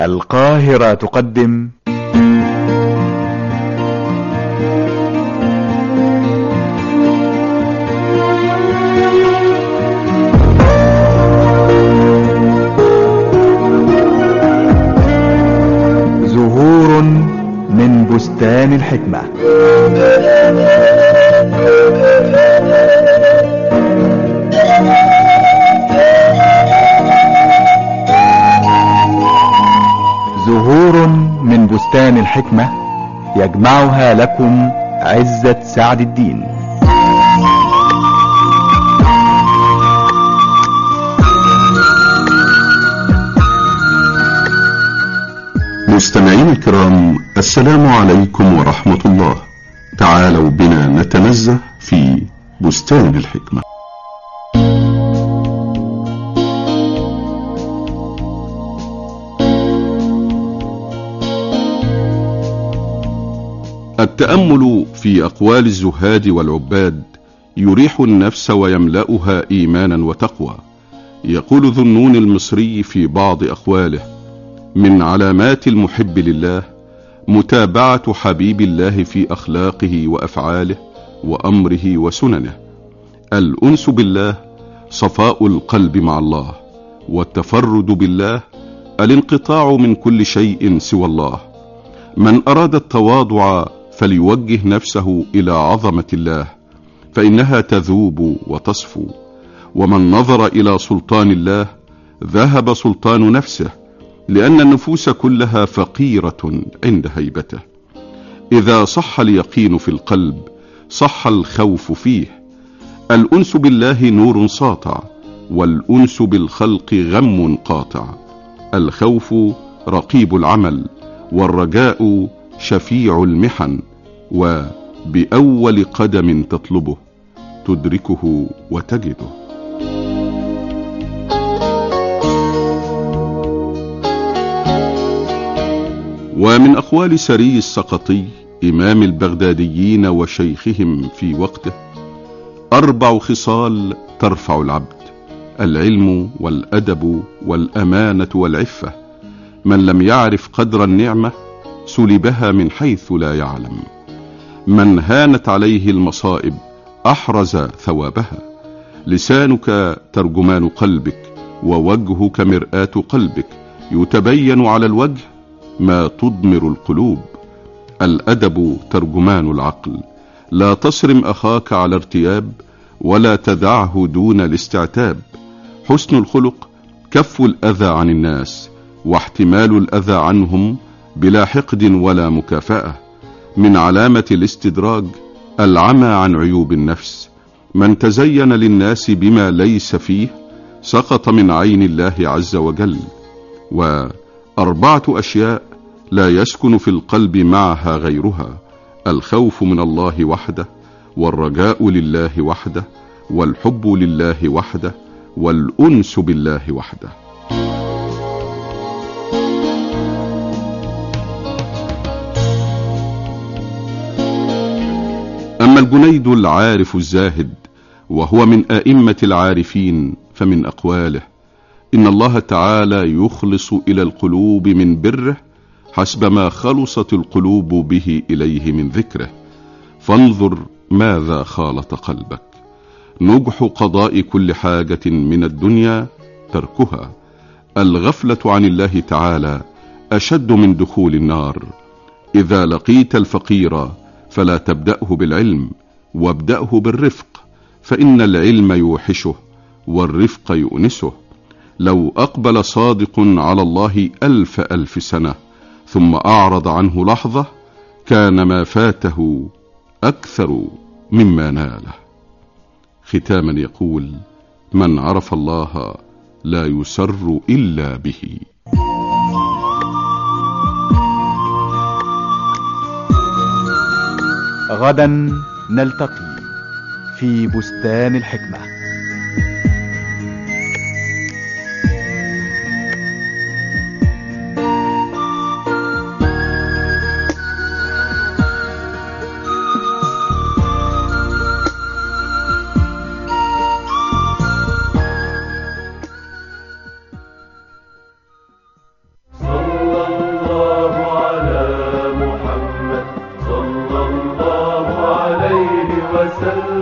القاهرة تقدم زهور من بستان الحكمة. زهور من بستان الحكمة يجمعها لكم عزة سعد الدين. مستمعين الكرام، السلام عليكم ورحمة الله. تعالوا بنا نتنزه في بستان الحكمة. التأمل في أقوال الزهاد والعباد يريح النفس ويملأها إيمانا وتقوى. يقول ذو النون المصري في بعض أقواله: من علامات المحب لله متابعة حبيب الله في أخلاقه وأفعاله وأمره وسننه. الأنس بالله صفاء القلب مع الله، والتفرد بالله الانقطاع من كل شيء سوى الله. من أراد التواضع فليوجه نفسه إلى عظمة الله، فإنها تذوب وتصفو. ومن نظر إلى سلطان الله ذهب سلطان نفسه، لأن النفوس كلها فقيرة عند هيبته. إذا صح اليقين في القلب صح الخوف فيه. الأنس بالله نور ساطع، والأنس بالخلق غم قاطع. الخوف رقيب العمل، والرجاء شفيع المحن. وبأول قدم تطلبه تدركه وتجده. ومن أقوال سري السقطي إمام البغداديين وشيخهم في وقته: 4 خصال ترفع العبد: العلم والأدب والأمانة والعفة. من لم يعرف قدر النعمة سلبها من حيث لا يعلم. من هانت عليه المصائب أحرز ثوابها. لسانك ترجمان قلبك، ووجهك مرآة قلبك، يتبين على الوجه ما تضمر القلوب. الأدب ترجمان العقل. لا تصرم أخاك على ارتياب، ولا تدعه دون الاستعتاب. حسن الخلق كف الأذى عن الناس، واحتمال الأذى عنهم بلا حقد ولا مكافأة. من علامة الاستدراج العمى عن عيوب النفس. من تزين للناس بما ليس فيه سقط من عين الله عز وجل. 4 أشياء لا يسكن في القلب معها غيرها: الخوف من الله وحده، والرجاء لله وحده، والحب لله وحده، والأنس بالله وحده. أما الجنيد العارف الزاهد، وهو من أئمة العارفين، فمن أقواله: إن الله تعالى يخلص إلى القلوب من بره حسب ما خلصت القلوب به إليه من ذكره. فانظر ماذا خالط قلبك. نجح قضاء كل حاجة من الدنيا تركها. الغفلة عن الله تعالى أشد من دخول النار. إذا لقيت الفقير فلا تبدأه بالعلم، وابدأه بالرفق، فإن العلم يوحشه والرفق يؤنسه. لو أقبل صادق على الله 1000 سنة ثم أعرض عنه لحظة كان ما فاته أكثر مما ناله. ختاما يقول: من عرف الله لا يسر إلا به. غدا نلتقي في بستان الحكمة. سلم